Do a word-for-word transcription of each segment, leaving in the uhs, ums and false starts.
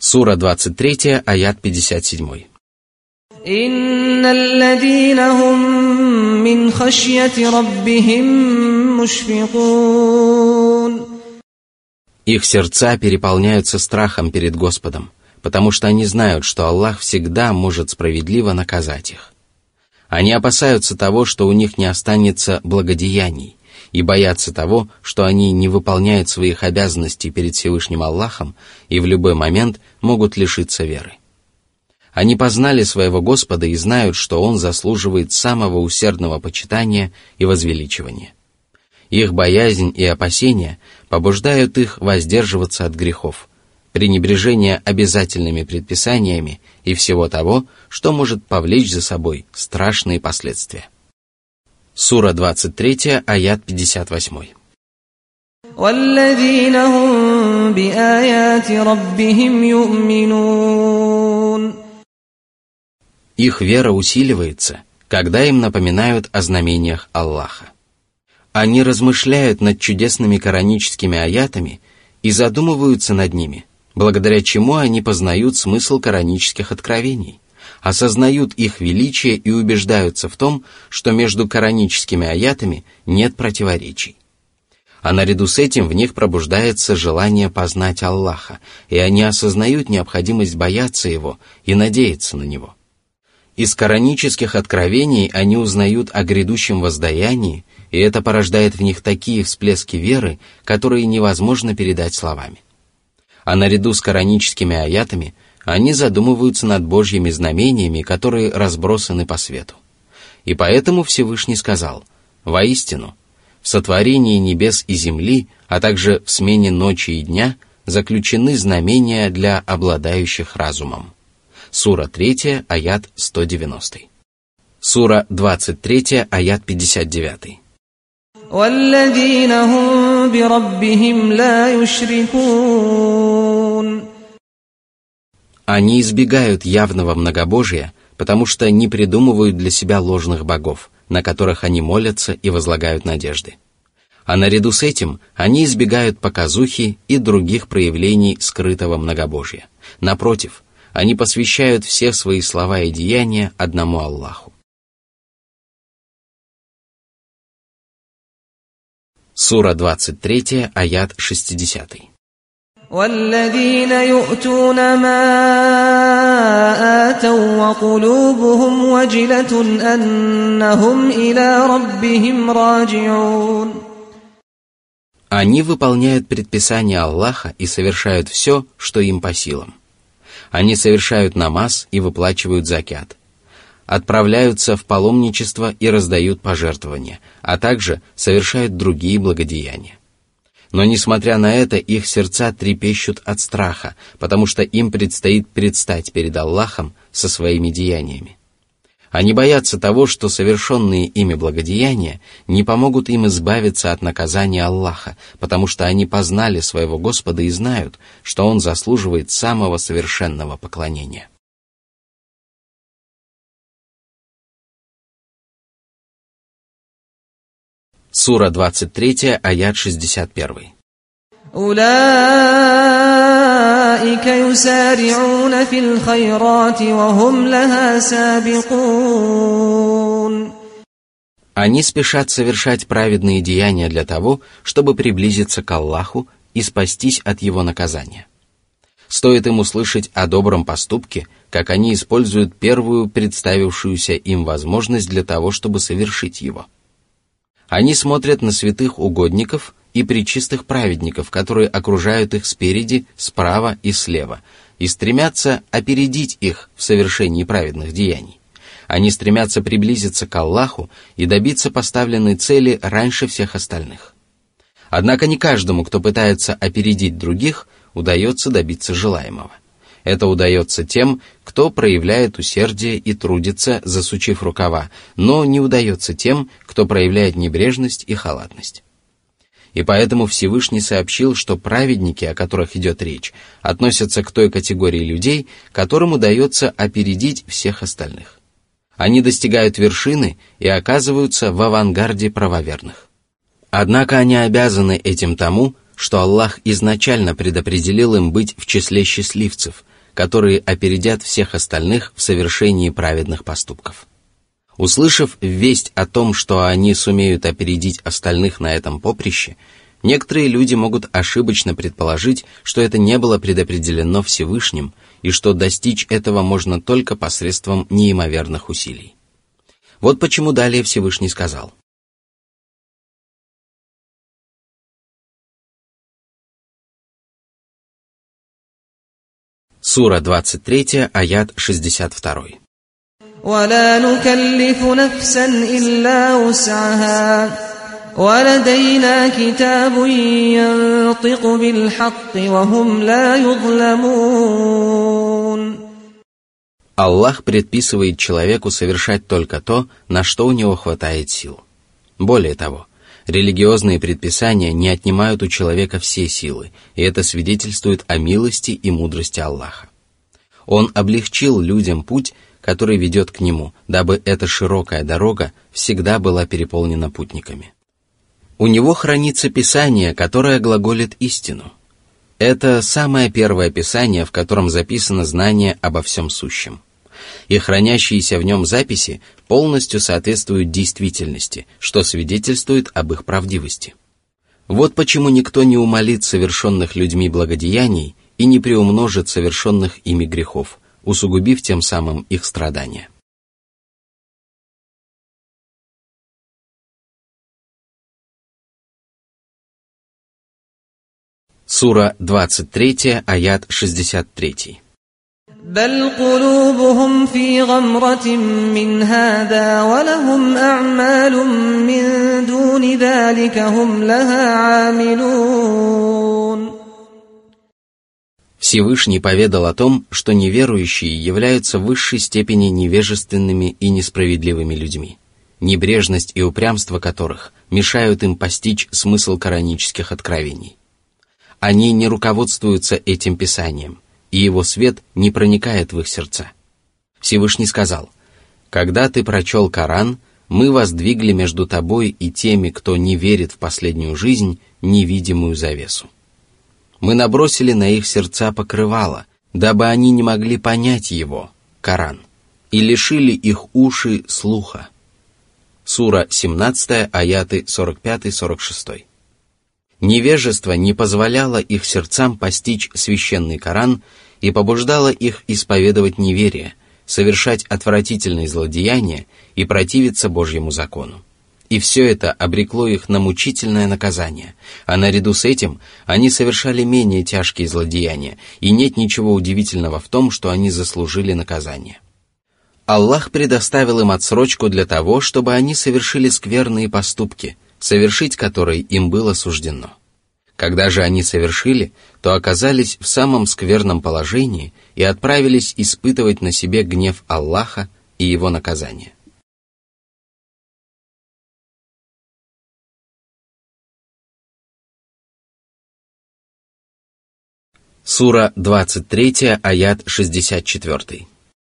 Сура двадцать три, аят пятьдесят семь. «Инналладина хум мин хашьяти раббихим мушфикун». Их сердца переполняются страхом перед Господом, потому что они знают, что Аллах всегда может справедливо наказать их. Они опасаются того, что у них не останется благодеяний, и боятся того, что они не выполняют своих обязанностей перед Всевышним Аллахом и в любой момент могут лишиться веры. Они познали своего Господа и знают, что Он заслуживает самого усердного почитания и возвеличивания. Их боязнь и опасения побуждают их воздерживаться от грехов, пренебрежения обязательными предписаниями и всего того, что может повлечь за собой страшные последствия. Сура двадцать три, аят пятьдесят восемь. «Валладзина хум биаяти раббихим ю'минун». Их вера усиливается, когда им напоминают о знамениях Аллаха. Они размышляют над чудесными кораническими аятами и задумываются над ними, благодаря чему они познают смысл коранических откровений, осознают их величие и убеждаются в том, что между кораническими аятами нет противоречий. А наряду с этим в них пробуждается желание познать Аллаха, и они осознают необходимость бояться Его и надеяться на Него. Из коранических откровений они узнают о грядущем воздаянии, и это порождает в них такие всплески веры, которые невозможно передать словами. А наряду с кораническими аятами они задумываются над Божьими знамениями, которые разбросаны по свету. И поэтому Всевышний сказал: «Воистину, в сотворении небес и земли, а также в смене ночи и дня заключены знамения для обладающих разумом». Сура три, аят сто девяносто. Сура двадцать три, аят пятьдесят девять. «Валладзина хум бираббихим ла юшрикун». Они избегают явного многобожия, потому что не придумывают для себя ложных богов, на которых они молятся и возлагают надежды. А наряду с этим они избегают показухи и других проявлений скрытого многобожия. Напротив, они посвящают все свои слова и деяния одному Аллаху. Сура двадцать три, аят шестьдесят. «Валладзина ю'туна ма атау ва кулубухум ваджилатун аннахум иля раббихим раджиун». Они выполняют предписания Аллаха и совершают все, что им по силам. Они совершают намаз и выплачивают закят, отправляются в паломничество и раздают пожертвования, а также совершают другие благодеяния. Но, несмотря на это, их сердца трепещут от страха, потому что им предстоит предстать перед Аллахом со своими деяниями. Они боятся того, что совершенные ими благодеяния не помогут им избавиться от наказания Аллаха, потому что они познали своего Господа и знают, что Он заслуживает самого совершенного поклонения. Сура двадцать три, аят шестьдесят один. «Улаика юсари'уна фил хайрати ва хум лаха сабикун». Они спешат совершать праведные деяния для того, чтобы приблизиться к Аллаху и спастись от Его наказания. Стоит им услышать о добром поступке, как они используют первую представившуюся им возможность для того, чтобы совершить его. Они смотрят на святых угодников и пречистых праведников, которые окружают их спереди, справа и слева, и стремятся опередить их в совершении праведных деяний. Они стремятся приблизиться к Аллаху и добиться поставленной цели раньше всех остальных. Однако не каждому, кто пытается опередить других, удается добиться желаемого. Это удается тем, кто проявляет усердие и трудится, засучив рукава, но не удается тем, кто проявляет небрежность и халатность. И поэтому Всевышний сообщил, что праведники, о которых идет речь, относятся к той категории людей, которым удается опередить всех остальных. Они достигают вершины и оказываются в авангарде правоверных. Однако они обязаны этим тому, что Аллах изначально предопределил им быть в числе счастливцев, которые опередят всех остальных в совершении праведных поступков. Услышав весть о том, что они сумеют опередить остальных на этом поприще, некоторые люди могут ошибочно предположить, что это не было предопределено Всевышним и что достичь этого можно только посредством неимоверных усилий. Вот почему далее Всевышний сказал: Сура двадцать три, аят шестьдесят два. ولا نكلف نفسا إلا وسعها ولدينا كتاب ينطق بالحق وهم لا يظلمون. Аллах предписывает человеку совершать только то, на что у него хватает сил. Более того, религиозные предписания не отнимают у человека все силы, и это свидетельствует о милости и мудрости Аллаха. Он облегчил людям путь, который ведет к нему, дабы эта широкая дорога всегда была переполнена путниками. У него хранится Писание, которое глаголит истину. Это самое первое Писание, в котором записано знание обо всем сущем. И хранящиеся в нем записи полностью соответствуют действительности, что свидетельствует об их правдивости. Вот почему никто не умалит совершенных людьми благодеяний и не приумножит совершенных ими грехов, усугубив тем самым их страдания. Сура двадцать три, аят шестьдесят три. بل قلوبهم في غمرة من هذا ولهم أعمال من دون ذلك هم لها عاملون. Всевышний поведал о том, что неверующие являются в высшей степени невежественными и несправедливыми людьми, небрежность и упрямство которых мешают им постичь смысл коранических откровений. Они не руководствуются этим Писанием, и его свет не проникает в их сердца. Всевышний сказал: «Когда ты прочел Коран, мы воздвигли между тобой и теми, кто не верит в последнюю жизнь, невидимую завесу. Мы набросили на их сердца покрывало, дабы они не могли понять его, Коран, и лишили их уши слуха». Сура семнадцать, аяты сорок пять сорок шесть. Невежество не позволяло их сердцам постичь священный Коран и побуждало их исповедовать неверие, совершать отвратительные злодеяния и противиться Божьему закону. И все это обрекло их на мучительное наказание, а наряду с этим они совершали менее тяжкие злодеяния, и нет ничего удивительного в том, что они заслужили наказание. Аллах предоставил им отсрочку для того, чтобы они совершили скверные поступки, совершить которые им было суждено. Когда же они совершили, то оказались в самом скверном положении и отправились испытывать на себе гнев Аллаха и его наказание. Сура двадцать три, аят шестьдесят четыре.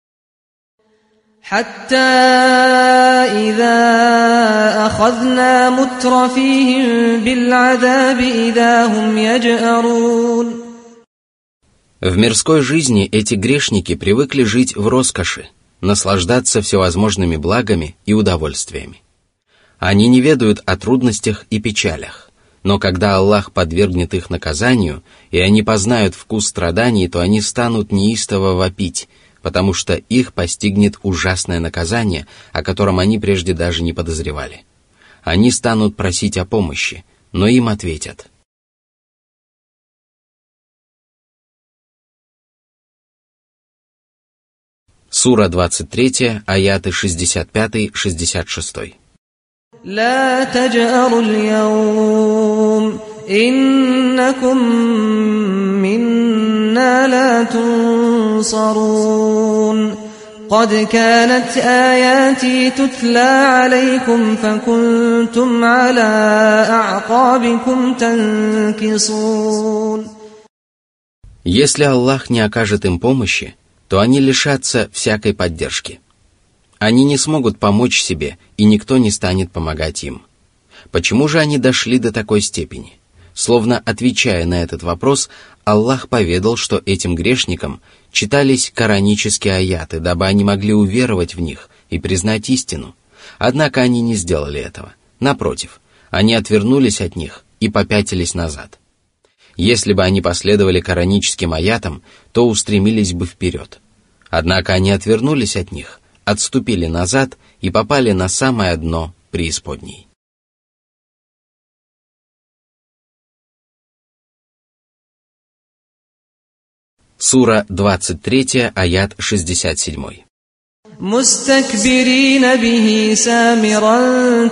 حتى إذا أخذنا مترفيهم بالعذاب إذا هم يجأرون. В мирской жизни эти грешники привыкли жить в роскоши, наслаждаться всевозможными благами и удовольствиями. Они не ведают о трудностях и печалях, но когда Аллах подвергнет их наказанию, и они познают вкус страданий, то они станут неистово вопить, потому что их постигнет ужасное наказание, о котором они прежде даже не подозревали. Они станут просить о помощи, но им ответят: Сура двадцать три, аяты шестьдесят пять шестьдесят шесть. لا تجأروا اليوم إنكم منا لا تنصرون قد كانت آياتي تتلى عليكم فكنتم على أعقابكم تنكصون. Если Аллах не окажет им помощи, то они лишатся всякой поддержки. Они не смогут помочь себе, и никто не станет помогать им. Почему же они дошли до такой степени? Словно отвечая на этот вопрос, Аллах поведал, что этим грешникам читались коранические аяты, дабы они могли уверовать в них и признать истину. Однако они не сделали этого. Напротив, они отвернулись от них и попятились назад. Если бы они последовали кораническим аятам, то устремились бы вперед. Однако они отвернулись от них, отступили назад и попали на самое дно преисподней. Сура двадцать три, аят шестьдесят семь. مستكبرين به سامرا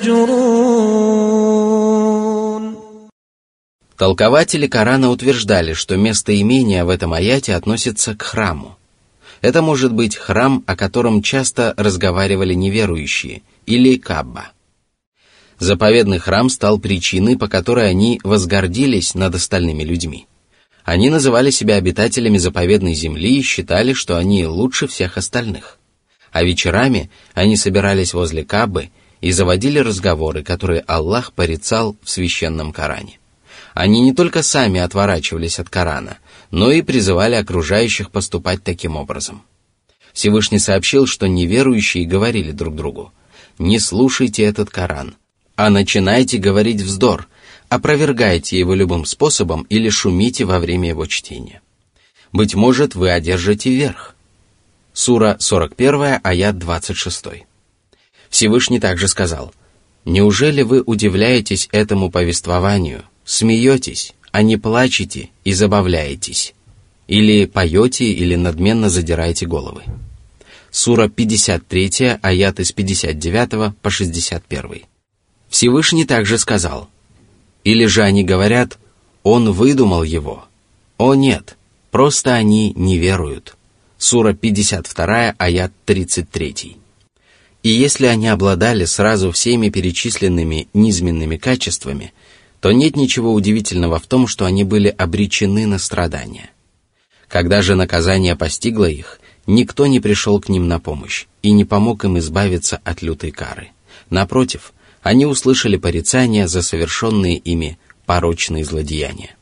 تهجرون. Толкователи Корана утверждали, что местоимение в этом аяте относится к храму. Это может быть храм, о котором часто разговаривали неверующие, или Каба. Заповедный храм стал причиной, по которой они возгордились над остальными людьми. Они называли себя обитателями заповедной земли и считали, что они лучше всех остальных. А вечерами они собирались возле Каабы и заводили разговоры, которые Аллах порицал в священном Коране. Они не только сами отворачивались от Корана, но и призывали окружающих поступать таким образом. Всевышний сообщил, что неверующие говорили друг другу: «Не слушайте этот Коран, а начинайте говорить вздор, опровергайте его любым способом или шумите во время его чтения. Быть может, вы одержите верх». Сура сорок один, аят двадцать шесть. Всевышний также сказал: «Неужели вы удивляетесь этому повествованию, смеетесь, а не плачете и забавляетесь? Или поете, или надменно задираете головы?» Сура пятьдесят три, аяты с пятьдесят девять по шестьдесят один. Всевышний также сказал: «Или же они говорят: он выдумал его. О нет, просто они не веруют». Сура пятьдесят два, аят тридцать три. И если они обладали сразу всеми перечисленными низменными качествами, то нет ничего удивительного в том, что они были обречены на страдания. Когда же наказание постигло их, никто не пришел к ним на помощь и не помог им избавиться от лютой кары. Напротив, они услышали порицания за совершенные ими порочные злодеяния.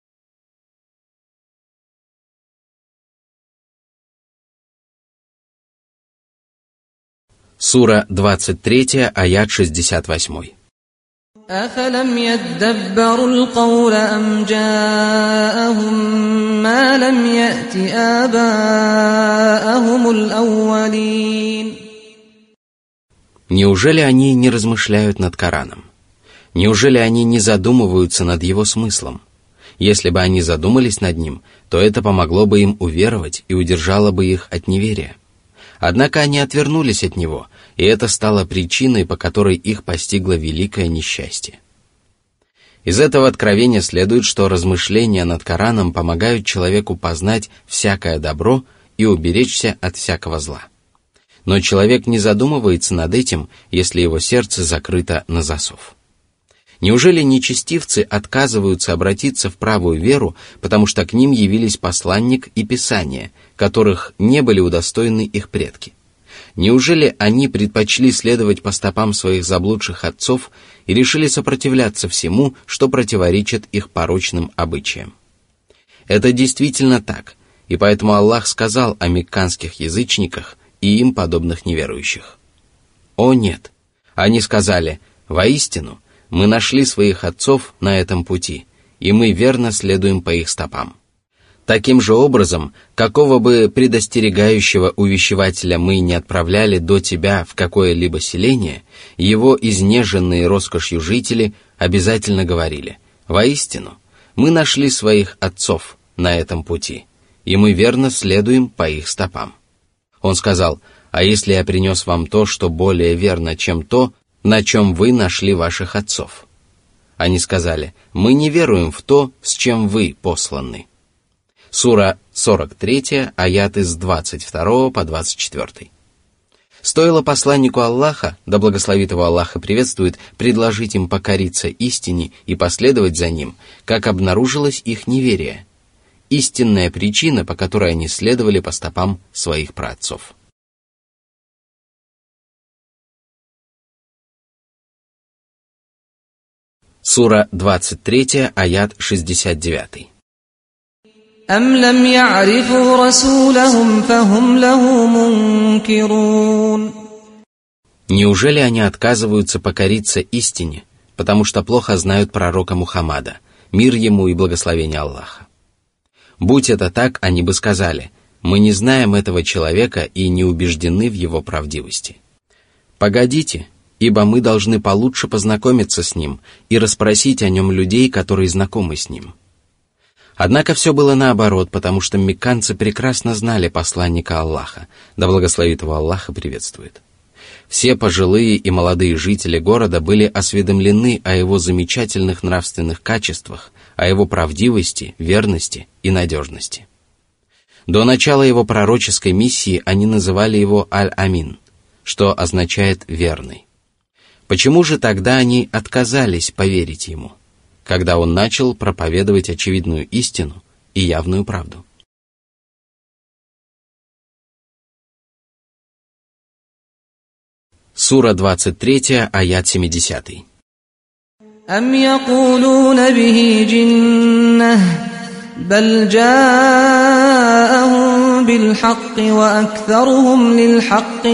Сура двадцать три, аят шестьдесят восемь. أفلم يدبروا القول أم جاءهم ما لم يأت آباءهم الأولين. Неужели они не размышляют над Кораном? Неужели они не задумываются над его смыслом? Если бы они задумались над ним, то это помогло бы им уверовать и удержало бы их от неверия. Однако они отвернулись от него, и это стало причиной, по которой их постигло великое несчастье. Из этого откровения следует, что размышления над Кораном помогают человеку познать всякое добро и уберечься от всякого зла. Но человек не задумывается над этим, если его сердце закрыто на засов. Неужели нечестивцы отказываются обратиться в правую веру, потому что к ним явились посланник и Писание, которых не были удостоены их предки? Неужели они предпочли следовать по стопам своих заблудших отцов и решили сопротивляться всему, что противоречит их порочным обычаям? Это действительно так, и поэтому Аллах сказал о мекканских язычниках и им подобных неверующих: «О нет!» Они сказали: «Воистину, мы нашли своих отцов на этом пути, и мы верно следуем по их стопам». Таким же образом, какого бы предостерегающего увещевателя мы не отправляли до тебя в какое-либо селение, его изнеженные роскошью жители обязательно говорили: «Воистину, мы нашли своих отцов на этом пути, и мы верно следуем по их стопам». Он сказал: «А если я принес вам то, что более верно, чем то, на чем вы нашли ваших отцов?» Они сказали: «Мы не веруем в то, с чем вы посланы». Сура сорок три, аяты с двадцать два по двадцать четыре. Стоило посланнику Аллаха, да благословит его Аллах и приветствует, предложить им покориться истине и последовать за ним, как обнаружилось их неверие, истинная причина, по которой они следовали по стопам своих праотцов. Сура двадцать три, аят шестьдесят девять. أم لم يعرفوا رسولهم فهم له منكرون. Неужели они отказываются покориться истине, потому что плохо знают пророка Мухаммада, мир ему и благословение Аллаха? Будь это так, они бы сказали: мы не знаем этого человека и не убеждены в его правдивости. Погодите, ибо мы должны получше познакомиться с ним и расспросить о нем людей, которые знакомы с ним. Однако все было наоборот, потому что мекканцы прекрасно знали посланника Аллаха, да благословит его Аллах и приветствует. Все пожилые и молодые жители города были осведомлены о его замечательных нравственных качествах, о его правдивости, верности и надежности. До начала его пророческой миссии они называли его Аль-Амин, что означает «верный». Почему же тогда они отказались поверить ему, когда он начал проповедовать очевидную истину и явную правду? Сура двадцать три, аят семьдесят. أم يقولون به جنة بل جاءهم بالحق وأكثرهم للحق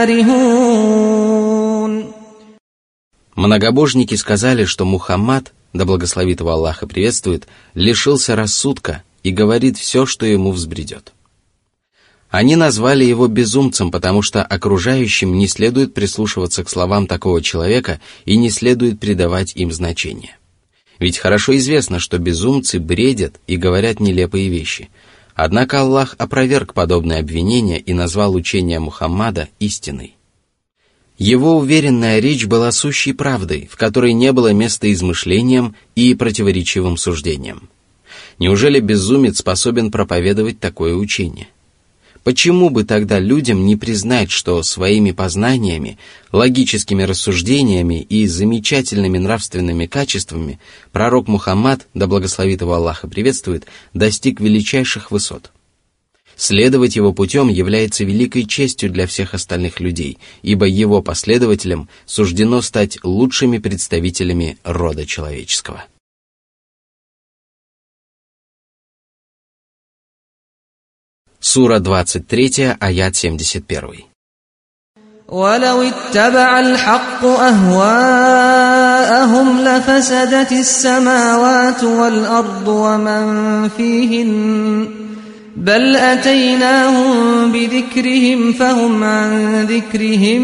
كارهون. Многобожники сказали, что Мухаммад, да благословит его Аллах и приветствует, лишился рассудка и говорит все, что ему взбредет. Они назвали его безумцем, потому что окружающим не следует прислушиваться к словам такого человека и не следует придавать им значения. Ведь хорошо известно, что безумцы бредят и говорят нелепые вещи. Однако Аллах опроверг подобные обвинения и назвал учение Мухаммада истиной. Его уверенная речь была сущей правдой, в которой не было места измышлениям и противоречивым суждениям. Неужели безумец способен проповедовать такое учение? Почему бы тогда людям не признать, что своими познаниями, логическими рассуждениями и замечательными нравственными качествами пророк Мухаммад, да благословит его Аллах и приветствует, достиг величайших высот? Следовать его путем является великой честью для всех остальных людей, ибо его последователям суждено стать лучшими представителями рода человеческого. Сура двадцать три, аят семьдесят один. ولو اتبع الحق أهواءهم لفسدت السماوات والأرض ومن فيهن بل أتيناهم بذكرهم فهم عن ذكرهم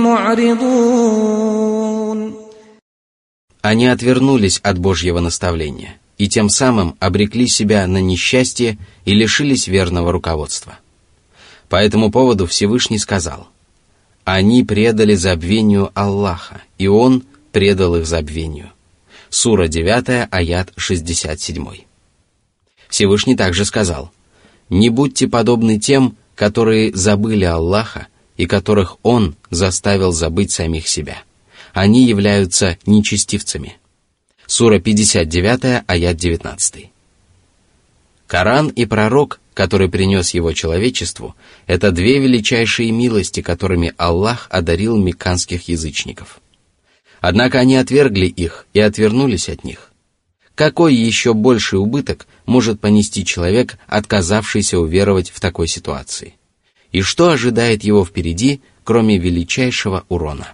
معرضون. Они отвернулись от Божьего наставления и тем самым обрекли себя на несчастье и лишились верного руководства. По этому поводу Всевышний сказал: «Они предали забвению Аллаха, и Он предал их забвению». Сура девять, аят шестьдесят семь. Всевышний также сказал: «Не будьте подобны тем, которые забыли Аллаха и которых Он заставил забыть самих себя. Они являются нечестивцами». Сура пятьдесят девять, аят девятнадцать. Коран и пророк, который принес его человечеству, это две величайшие милости, которыми Аллах одарил мекканских язычников. Однако они отвергли их и отвернулись от них. Какой еще больший убыток может понести человек, отказавшийся уверовать в такой ситуации? И что ожидает его впереди, кроме величайшего урона?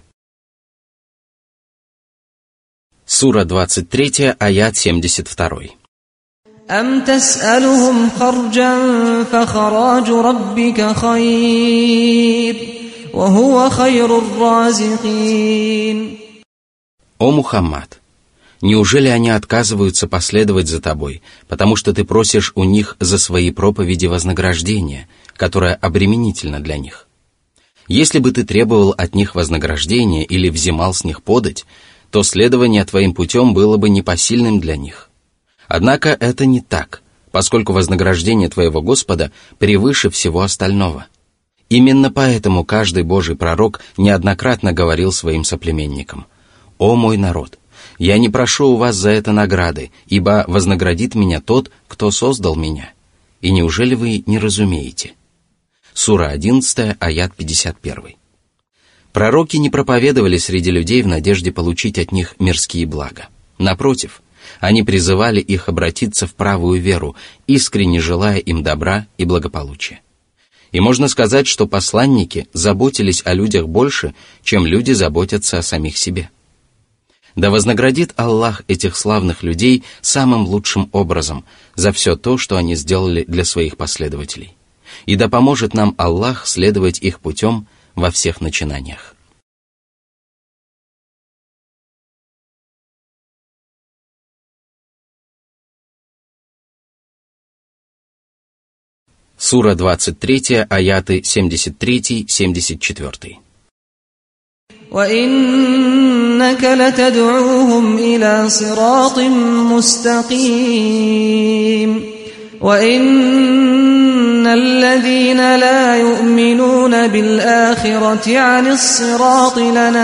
Сура двадцать три, аят семьдесят два. أم تسألهم خرجا فخراج ربك خير وهو خير الرازقين. О Мухаммад, неужели они отказываются последовать за тобой, потому что ты просишь у них за свои проповеди вознаграждения, которое обременительно для них? Если бы ты требовал от них вознаграждения или взимал с них подать, то следование твоим путем было бы непосильным для них. Однако это не так, поскольку вознаграждение твоего Господа превыше всего остального. Именно поэтому каждый Божий пророк неоднократно говорил своим соплеменникам: «О мой народ, я не прошу у вас за это награды, ибо вознаградит меня тот, кто создал меня. И неужели вы не разумеете?» Сура одиннадцать, аят пятьдесят один. Пророки не проповедовали среди людей в надежде получить от них мирские блага. Напротив, Они призывали их обратиться в правую веру, искренне желая им добра и благополучия. И можно сказать, что посланники заботились о людях больше, чем люди заботятся о самих себе. Да вознаградит Аллах этих славных людей самым лучшим образом за все то, что они сделали для своих последователей. И да поможет нам Аллах следовать их путем во всех начинаниях. Сура двадцать три, аяты семьдесят три семьдесят четыре. وَإِنَّكَ لَتَدْعُوهُمْ إِلَى صِرَاطٍ مُسْتَقِيمٍ وَإِنَّ الَّذِينَ لَا يُؤْمِنُونَ بِالْآخِرَةِ عَنِ الصِّرَاطِ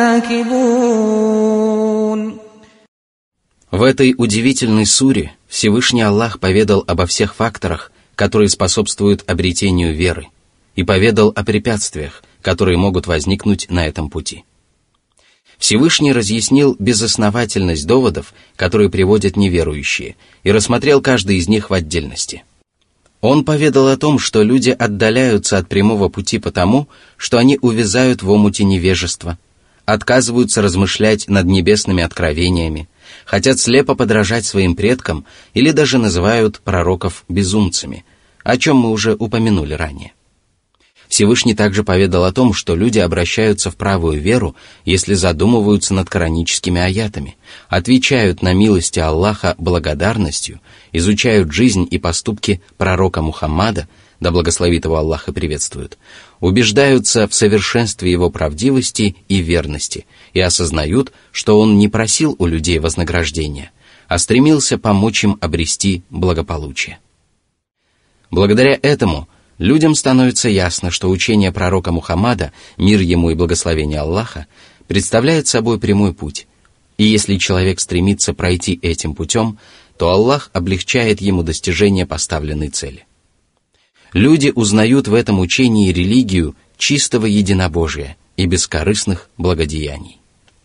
لَنَاكِبُونَ. В этой удивительной суре Всевышний Аллах поведал обо всех факторах, которые способствуют обретению веры, и поведал о препятствиях, которые могут возникнуть на этом пути. Всевышний разъяснил безосновательность доводов, которые приводят неверующие, и рассмотрел каждый из них в отдельности. Он поведал о том, что люди отдаляются от прямого пути потому, что они увязают в омуте невежества, отказываются размышлять над небесными откровениями, хотят слепо подражать своим предкам или даже называют пророков безумцами, о чем мы уже упомянули ранее. Всевышний также поведал о том, что люди обращаются в правую веру, если задумываются над кораническими аятами, отвечают на милости Аллаха благодарностью, изучают жизнь и поступки пророка Мухаммада, да благословит его Аллах и приветствует, убеждаются в совершенстве его правдивости и верности и осознают, что он не просил у людей вознаграждения, а стремился помочь им обрести благополучие. Благодаря этому людям становится ясно, что учение пророка Мухаммада, мир ему и благословение Аллаха, представляет собой прямой путь, и если человек стремится пройти этим путем, то Аллах облегчает ему достижение поставленной цели. Люди узнают в этом учении религию чистого единобожия и бескорыстных благодеяний.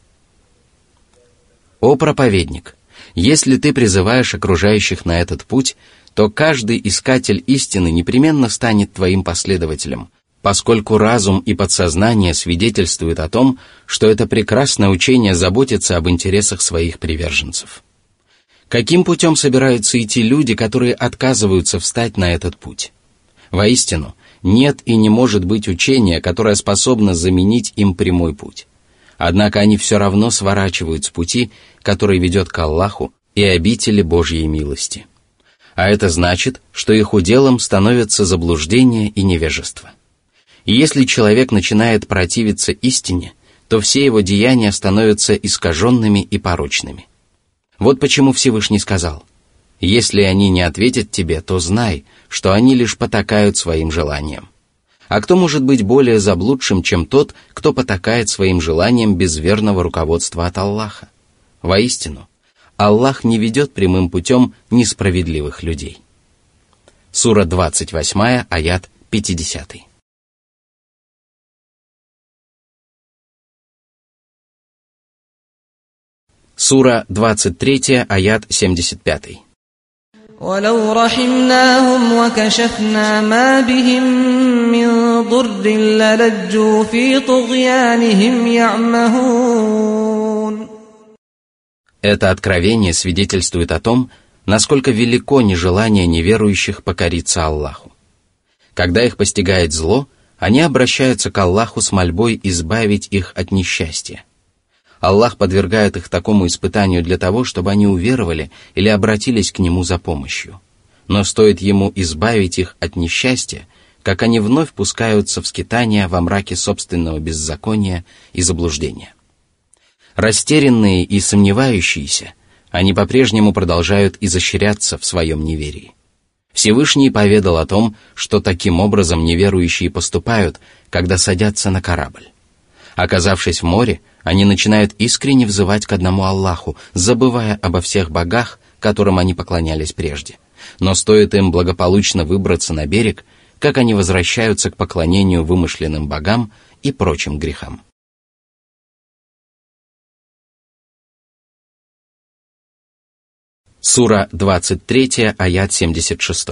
О проповедник! Если ты призываешь окружающих на этот путь, то каждый искатель истины непременно станет твоим последователем, поскольку разум и подсознание свидетельствуют о том, что это прекрасное учение заботится об интересах своих приверженцев. Каким путем собираются идти люди, которые отказываются встать на этот путь? Воистину, нет и не может быть учения, которое способно заменить им прямой путь. Однако они все равно сворачивают с пути, который ведет к Аллаху и обители Божьей милости. А это значит, что их уделом становятся заблуждение и невежество. И если человек начинает противиться истине, то все его деяния становятся искаженными и порочными. Вот почему Всевышний сказал: «Если они не ответят тебе, то знай, что они лишь потакают своим желаниям. А кто может быть более заблудшим, чем тот, кто потакает своим желаниям без верного руководства от Аллаха? Воистину, Аллах не ведет прямым путем несправедливых людей». Сура двадцать восемь, аят пятьдесят. Сура двадцать три, аят семьдесят пять. وَلَوْ رَحِمْنَاهُمْ وَكَشَفْنَا مَا بِهِمْ مِنْ ضُرٍّ لَلَجُّوا فِي طُغْيَانِهِمْ يَعْمَهُونَ. Это откровение свидетельствует о том, насколько велико нежелание неверующих покориться Аллаху. Когда их постигает зло, они обращаются к Аллаху с мольбой избавить их от несчастья. Аллах подвергает их такому испытанию для того, чтобы они уверовали или обратились к Нему за помощью. Но стоит Ему избавить их от несчастья, как они вновь пускаются в скитания во мраке собственного беззакония и заблуждения. Растерянные и сомневающиеся, они по-прежнему продолжают изощряться в своем неверии. Всевышний поведал о том, что таким образом неверующие поступают, когда садятся на корабль. Оказавшись в море, они начинают искренне взывать к одному Аллаху, забывая обо всех богах, которым они поклонялись прежде. Но стоит им благополучно выбраться на берег, как они возвращаются к поклонению вымышленным богам и прочим грехам. Сура двадцать три, аят семьдесят шесть.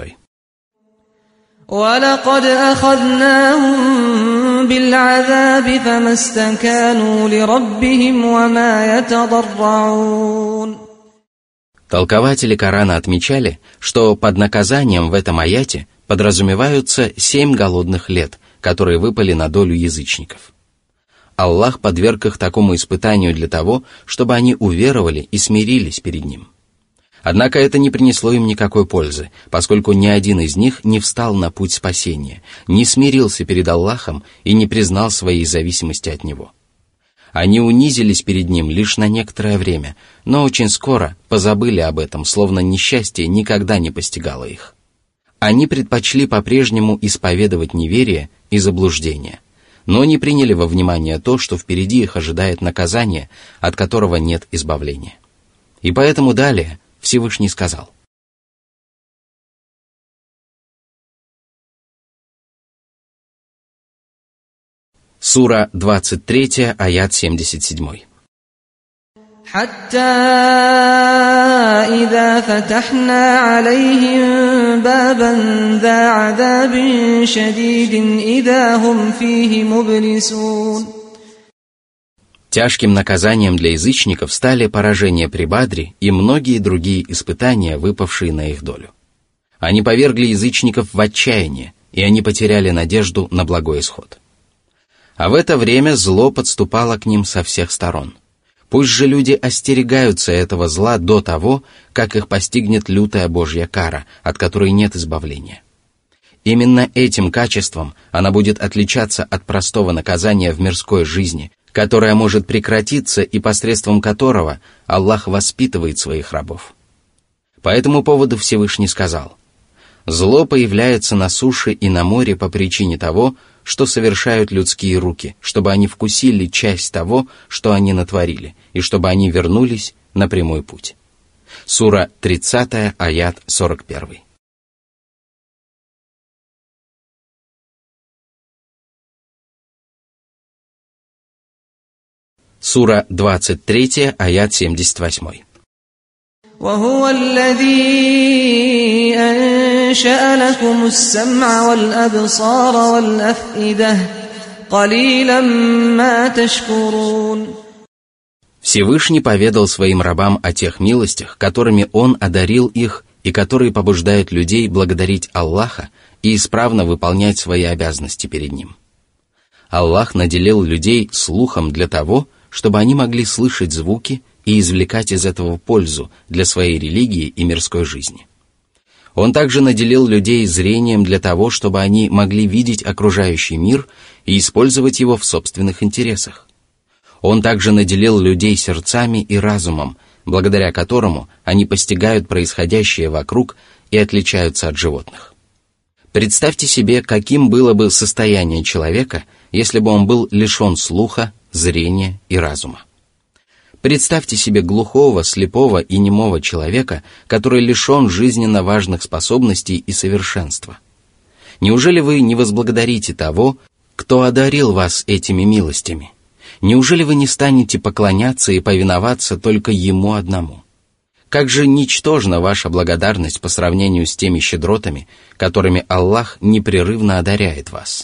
وَلَقَدْ أَخَذْنَاهُمْ بِالْعَذَابِ فَمَا اسْتَكَانُوا لِرَبِّهِمْ وَمَا يَتَضَرَّعُونَ. Толкователи Корана отмечали, что под наказанием в этом аяте подразумеваются семь голодных лет, которые выпали на долю язычников. Аллах подверг их такому испытанию для того, чтобы они уверовали и смирились перед Ним. Однако это не принесло им никакой пользы, поскольку ни один из них не встал на путь спасения, не смирился перед Аллахом и не признал своей зависимости от Него. Они унизились перед Ним лишь на некоторое время, но очень скоро позабыли об этом, словно несчастье никогда не постигало их. Они предпочли по-прежнему исповедовать неверие и заблуждение, но не приняли во внимание то, что впереди их ожидает наказание, от которого нет избавления. И поэтому далее Всевышний сказал: Сура двадцать три, аят семьдесят семь. حتى إذا فتحنا عليهم بابا ذا عذاب شديد إذا هم فيه مبلسون. Тяжким наказанием для язычников стали поражение при Бадре и многие другие испытания, выпавшие на их долю. Они повергли язычников в отчаяние, и они потеряли надежду на благой исход. А в это время зло подступало к ним со всех сторон. Пусть же люди остерегаются этого зла до того, как их постигнет лютая Божья кара, от которой нет избавления. Именно этим качеством она будет отличаться от простого наказания в мирской жизни, которое может прекратиться и посредством которого Аллах воспитывает своих рабов. По этому поводу Всевышний сказал: «Зло появляется на суше и на море по причине того, что совершают людские руки, чтобы они вкусили часть того, что они натворили, и чтобы они вернулись на прямой путь». Сура тридцать, аят сорок один. Сура двадцать три, аят семьдесят восемь. وهو الذي أنشأ لكم السمع والأبصار والأفئدة قليلا ما تشكرون. Всевышний поведал своим рабам о тех милостях, которыми Он одарил их и которые побуждают людей благодарить Аллаха и исправно выполнять свои обязанности перед Ним. Аллах наделил людей слухом для того, чтобы они могли слышать звуки и извлекать из этого пользу для своей религии и мирской жизни. Он также наделил людей зрением для того, чтобы они могли видеть окружающий мир и использовать его в собственных интересах. Он также наделил людей сердцами и разумом, благодаря которому они постигают происходящее вокруг и отличаются от животных. Представьте себе, каким было бы состояние человека, если бы он был лишен слуха, зрения и разума. Представьте себе глухого, слепого и немого человека, который лишен жизненно важных способностей и совершенства. Неужели вы не возблагодарите того, кто одарил вас этими милостями? Неужели вы не станете поклоняться и повиноваться только Ему одному? Как же ничтожна ваша благодарность по сравнению с теми щедротами, которыми Аллах непрерывно одаряет вас.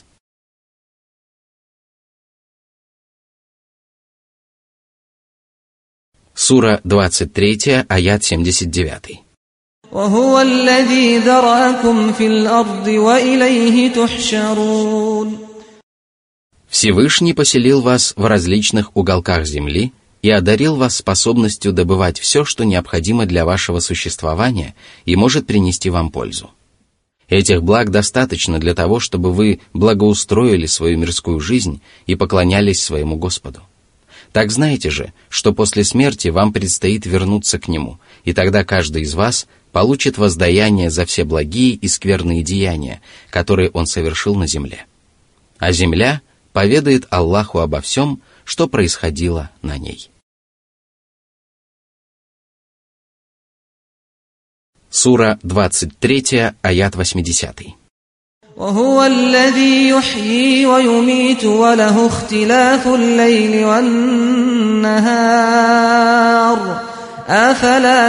Сура двадцать три, аят семьдесят девять. وهو الذي ذرأكم في الأرض وإليه تحشرون. Всевышний поселил вас в различных уголках земли и одарил вас способностью добывать все, что необходимо для вашего существования и может принести вам пользу. Этих благ достаточно для того, чтобы вы благоустроили свою мирскую жизнь и поклонялись своему Господу. Так знаете же, что после смерти вам предстоит вернуться к Нему, и тогда каждый из вас получит воздаяние за все благие и скверные деяния, которые он совершил на земле. А земля поведает Аллаху обо всем, что происходило на ней. Сура двадцать три, аят восемьдесят. وهو الذي يحيي ويميت وله اختلاف الليل والنهار أفلا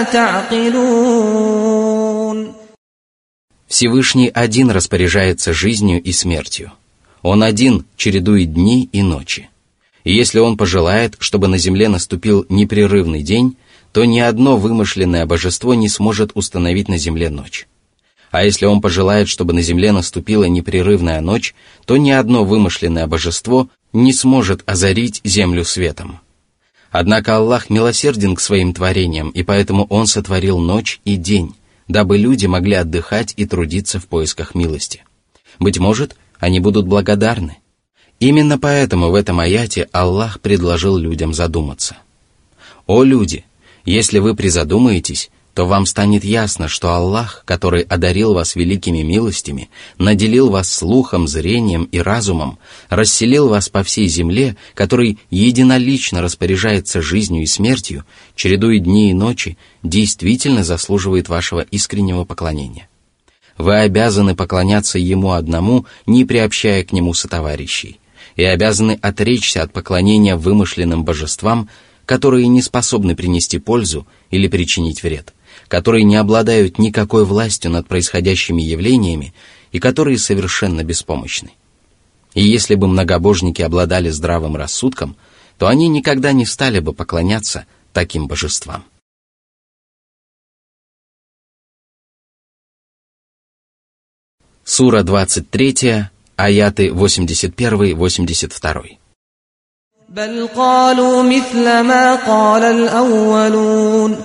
تعقلون. Всевышний один распоряжается жизнью и смертью. Он один чередует дни и ночи. И если Он пожелает, чтобы на земле наступил непрерывный день, то ни одно вымышленное божество не сможет установить на земле ночь. А если Он пожелает, чтобы на земле наступила непрерывная ночь, то ни одно вымышленное божество не сможет озарить землю светом. Однако Аллах милосерден к своим творениям, и поэтому Он сотворил ночь и день, дабы люди могли отдыхать и трудиться в поисках милости. Быть может, они будут благодарны. Именно поэтому в этом аяте Аллах предложил людям задуматься. «О люди, если вы призадумаетесь, то вам станет ясно, что Аллах, который одарил вас великими милостями, наделил вас слухом, зрением и разумом, расселил вас по всей земле, который единолично распоряжается жизнью и смертью, чередуя дни и ночи, действительно заслуживает вашего искреннего поклонения. Вы обязаны поклоняться Ему одному, не приобщая к Нему сотоварищей, и обязаны отречься от поклонения вымышленным божествам, которые не способны принести пользу или причинить вред, которые не обладают никакой властью над происходящими явлениями и которые совершенно беспомощны. И если бы многобожники обладали здравым рассудком, то они никогда не стали бы поклоняться таким божествам. Сура двадцать три, аяты восемьдесят один восемьдесят два. بل قالوا مثل ما قال الأولون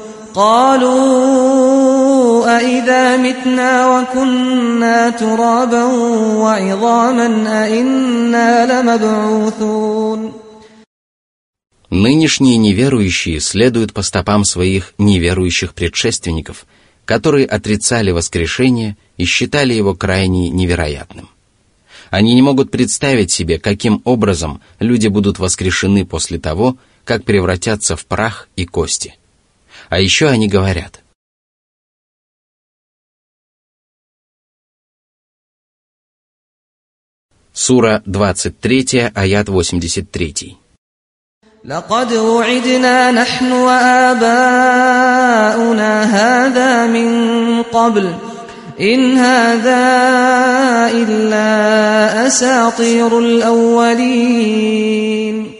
قالوا أإذا متنا وكنا ترابا وعظاما أإنا لمبعوثون. Нынешние неверующие следуют по стопам своих неверующих предшественников, которые отрицали воскрешение и считали его крайне невероятным. Они не могут представить себе, каким образом люди будут воскрешены после того, как превратятся в прах и кости. А еще они говорят: Сура двадцать три, аят восемьдесят три. لقد وعدنا نحن وآباؤنا هذا من قبل إن هذا إلا أساطير الأولين.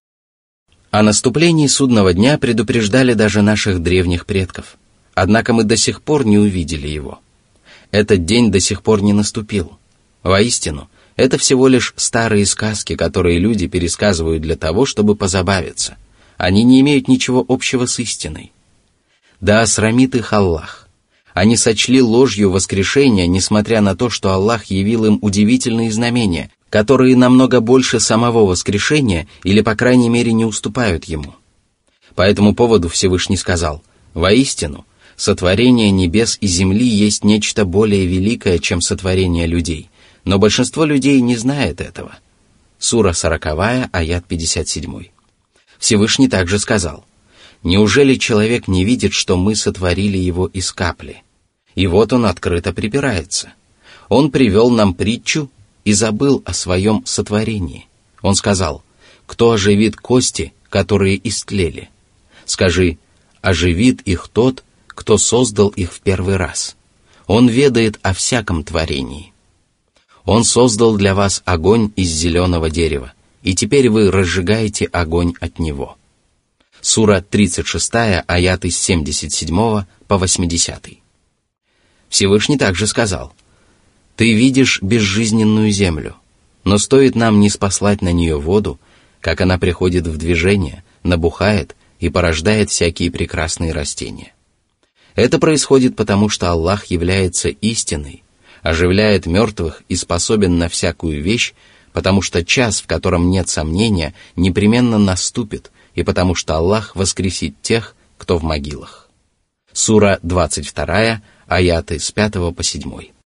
О наступлении судного дня предупреждали даже наших древних предков, однако мы до сих пор не увидели его. Этот день до сих пор не наступил. Воистину, это всего лишь старые сказки, которые люди пересказывают для того, чтобы позабавиться. Они не имеют ничего общего с истиной. Да осрамит их Аллах. Они сочли ложью воскрешения, несмотря на то, что Аллах явил им удивительные знамения, которые намного больше самого воскрешения или, по крайней мере, не уступают ему. По этому поводу Всевышний сказал: «Воистину, сотворение небес и земли есть нечто более великое, чем сотворение людей, но большинство людей не знает этого». Сура сороковая, аят пятьдесят семь. Всевышний также сказал: «Неужели человек не видит, что мы сотворили его из капли? И вот он открыто припирается. Он привел нам притчу и забыл о своем сотворении. Он сказал: кто оживит кости, которые истлели? Скажи: оживит их тот, кто создал их в первый раз. Он ведает о всяком творении. Он создал для вас огонь из зеленого дерева, и теперь вы разжигаете огонь от него». Сура тридцать шесть, аяты с семьдесят семь по восьмидесятый. Всевышний также сказал: «Ты видишь безжизненную землю, но стоит нам ниспослать на нее воду, как она приходит в движение, набухает и порождает всякие прекрасные растения. Это происходит потому, что Аллах является истиной, оживляет мертвых и способен на всякую вещь, потому что час, в котором нет сомнения, непременно наступит, и потому что Аллах воскресит тех, кто в могилах». Сура двадцать два, аяты с пятого по седьмой.